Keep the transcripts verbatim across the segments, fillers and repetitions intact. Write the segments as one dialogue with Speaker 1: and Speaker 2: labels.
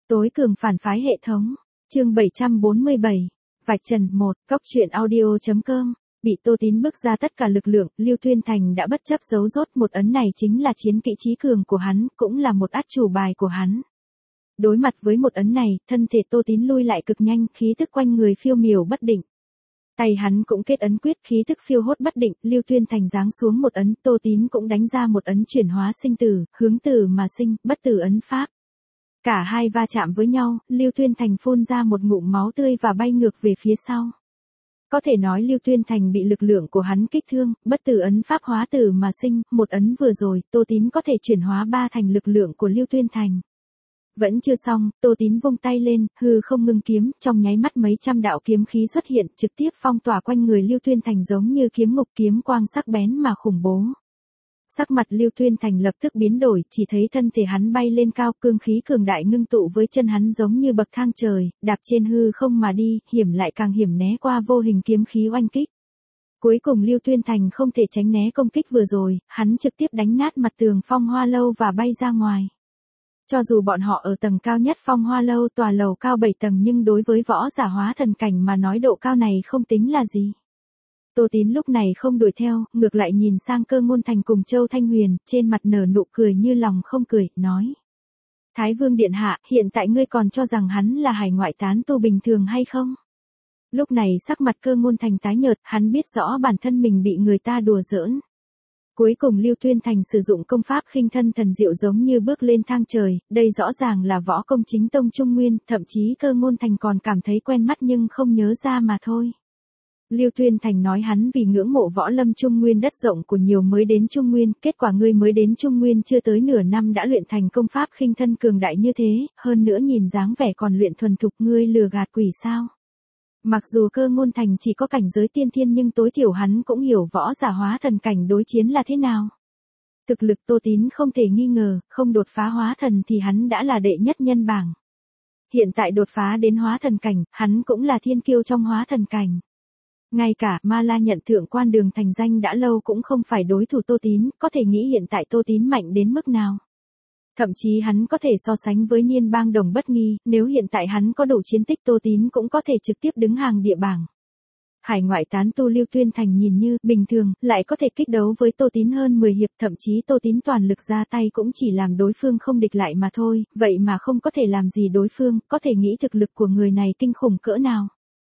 Speaker 1: Tối cường phản phái hệ thống. Chương bảy trăm bốn mươi bảy. Vạch trần một. Cóc truyện audio chấm com. Bị Tô Tín bức ra tất cả lực lượng, Lưu Tuyên Thành đã bất chấp giấu rốt một ấn này chính là chiến kỹ trí cường của hắn, cũng là một át chủ bài của hắn. Đối mặt với một ấn này, thân thể Tô Tín lui lại cực nhanh, khí tức quanh người phiêu miểu bất định. Tay hắn cũng kết ấn quyết, khí tức phiêu hốt bất định, Lưu Tuyên Thành giáng xuống một ấn, Tô Tín cũng đánh ra một ấn chuyển hóa sinh tử, hướng tử mà sinh, bất tử ấn pháp. Cả hai va chạm với nhau, Lưu Tuyên Thành phun ra một ngụm máu tươi và bay ngược về phía sau. Có thể nói Lưu Tuyên Thành bị lực lượng của hắn kích thương, bất tử ấn pháp hóa tử mà sinh, một ấn vừa rồi, Tô Tín có thể chuyển hóa ba thành lực lượng của Lưu Tuyên Thành. Vẫn chưa xong, Tô Tín vung tay lên, hư không ngưng kiếm, trong nháy mắt mấy trăm đạo kiếm khí xuất hiện, trực tiếp phong tỏa quanh người Lưu Tuyên Thành giống như kiếm ngục, kiếm quang sắc bén mà khủng bố. Sắc mặt Lưu Tuyên Thành lập tức biến đổi, chỉ thấy thân thể hắn bay lên cao, cương khí cường đại ngưng tụ với chân hắn giống như bậc thang trời, đạp trên hư không mà đi, hiểm lại càng hiểm né qua vô hình kiếm khí oanh kích. Cuối cùng Lưu Tuyên Thành không thể tránh né công kích vừa rồi, hắn trực tiếp đánh nát mặt tường Phong Hoa Lâu và bay ra ngoài. Cho dù bọn họ ở tầng cao nhất Phong Hoa Lâu, tòa lầu cao bảy tầng, nhưng đối với võ giả hóa thần cảnh mà nói độ cao này không tính là gì. Tô Tín lúc này không đuổi theo, ngược lại nhìn sang Cơ Ngôn Thành cùng Châu Thanh Huyền, trên mặt nở nụ cười như lòng không cười, nói. Thái Vương Điện Hạ, hiện tại ngươi còn cho rằng hắn là hải ngoại tán tu bình thường hay không? Lúc này sắc mặt Cơ Ngôn Thành tái nhợt, hắn biết rõ bản thân mình bị người ta đùa giỡn. Cuối cùng Lưu Tuyên Thành sử dụng công pháp khinh thân thần diệu giống như bước lên thang trời, đây rõ ràng là võ công chính tông Trung Nguyên, thậm chí Cơ Ngôn Thành còn cảm thấy quen mắt nhưng không nhớ ra mà thôi. Lưu Tuyên Thành nói hắn vì ngưỡng mộ võ lâm Trung Nguyên đất rộng của nhiều mới đến Trung Nguyên, kết quả ngươi mới đến Trung Nguyên chưa tới nửa năm đã luyện thành công pháp khinh thân cường đại như thế, hơn nữa nhìn dáng vẻ còn luyện thuần thục, ngươi lừa gạt quỷ sao. Mặc dù Cơ Ngôn Thành chỉ có cảnh giới tiên thiên nhưng tối thiểu hắn cũng hiểu võ giả hóa thần cảnh đối chiến là thế nào. Thực lực Tô Tín không thể nghi ngờ, không đột phá hóa thần thì hắn đã là đệ nhất nhân bảng. Hiện tại đột phá đến hóa thần cảnh, hắn cũng là thiên kiêu trong hóa thần cảnh. Ngay cả Ma La nhận thượng quan đường thành danh đã lâu cũng không phải đối thủ Tô Tín, có thể nghĩ hiện tại Tô Tín mạnh đến mức nào. Thậm chí hắn có thể so sánh với Niên Bang Đồng Bất Nghi, nếu hiện tại hắn có đủ chiến tích Tô Tín cũng có thể trực tiếp đứng hàng địa bảng. Hải ngoại tán tu Lưu Tuyên Thành nhìn như bình thường, lại có thể kích đấu với Tô Tín hơn mười hiệp, thậm chí Tô Tín toàn lực ra tay cũng chỉ làm đối phương không địch lại mà thôi, vậy mà không có thể làm gì đối phương, có thể nghĩ thực lực của người này kinh khủng cỡ nào.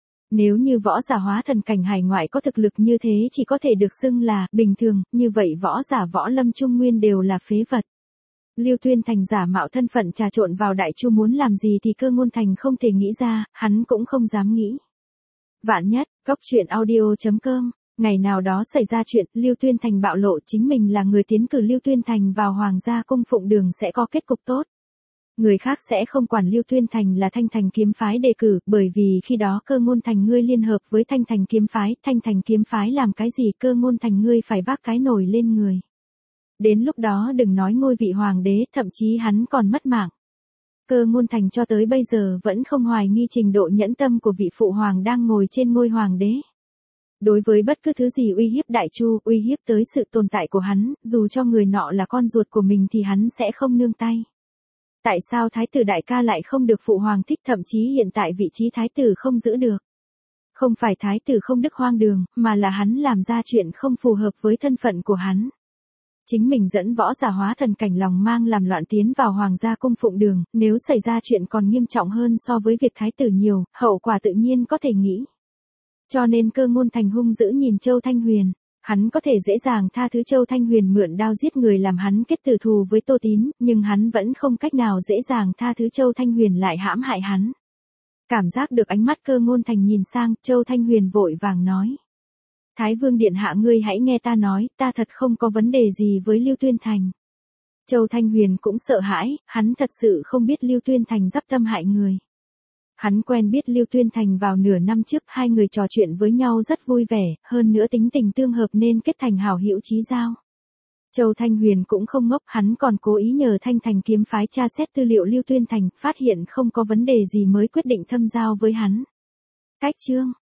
Speaker 1: Nếu như võ giả hóa thần cảnh hải ngoại có thực lực như thế chỉ có thể được xưng là bình thường, như vậy võ giả võ lâm Trung Nguyên đều là phế vật. Lưu Tuyên Thành giả mạo thân phận trà trộn vào Đại Chu muốn làm gì thì Cơ Ngôn Thành không thể nghĩ ra, hắn cũng không dám nghĩ. Vạn nhất, Cóc truyện audio chấm com, ngày nào đó xảy ra chuyện, Lưu Tuyên Thành bạo lộ chính mình là người tiến cử Lưu Tuyên Thành vào Hoàng gia cung phụng đường sẽ có kết cục tốt. Người khác sẽ không quản Lưu Tuyên Thành là Thanh Thành kiếm phái đề cử, bởi vì khi đó Cơ Ngôn Thành ngươi liên hợp với Thanh Thành kiếm phái, Thanh Thành kiếm phái làm cái gì Cơ Ngôn Thành ngươi phải vác cái nồi lên người. Đến lúc đó đừng nói ngôi vị hoàng đế, thậm chí hắn còn mất mạng. Cơ Ngôn Thành cho tới bây giờ vẫn không hoài nghi trình độ nhẫn tâm của vị phụ hoàng đang ngồi trên ngôi hoàng đế. Đối với bất cứ thứ gì uy hiếp Đại Chu, uy hiếp tới sự tồn tại của hắn, dù cho người nọ là con ruột của mình thì hắn sẽ không nương tay. Tại sao thái tử đại ca lại không được phụ hoàng thích, thậm chí hiện tại vị trí thái tử không giữ được? Không phải thái tử không đức hoang đường, mà là hắn làm ra chuyện không phù hợp với thân phận của hắn. Chính mình dẫn võ giả hóa thần cảnh lòng mang làm loạn tiến vào Hoàng gia cung phụng đường, nếu xảy ra chuyện còn nghiêm trọng hơn so với việc thái tử nhiều, hậu quả tự nhiên có thể nghĩ. Cho nên Cơ Ngôn Thành hung dữ nhìn Châu Thanh Huyền. Hắn có thể dễ dàng tha thứ Châu Thanh Huyền mượn đao giết người làm hắn kết tử thù với Tô Tín, nhưng hắn vẫn không cách nào dễ dàng tha thứ Châu Thanh Huyền lại hãm hại hắn. Cảm giác được ánh mắt Cơ Ngôn Thành nhìn sang, Châu Thanh Huyền vội vàng nói. Thái Vương Điện Hạ ngươi hãy nghe ta nói, ta thật không có vấn đề gì với Lưu Tuyên Thành. Châu Thanh Huyền cũng sợ hãi, hắn thật sự không biết Lưu Tuyên Thành dắp tâm hại người. Hắn quen biết Lưu Tuyên Thành vào nửa năm trước, hai người trò chuyện với nhau rất vui vẻ, hơn nữa tính tình tương hợp nên kết thành hảo hữu chí giao. Châu Thanh Huyền cũng không ngốc, hắn còn cố ý nhờ Thanh Thành kiếm phái tra xét tư liệu Lưu Tuyên Thành, phát hiện không có vấn đề gì mới quyết định thâm giao với hắn. Cách chương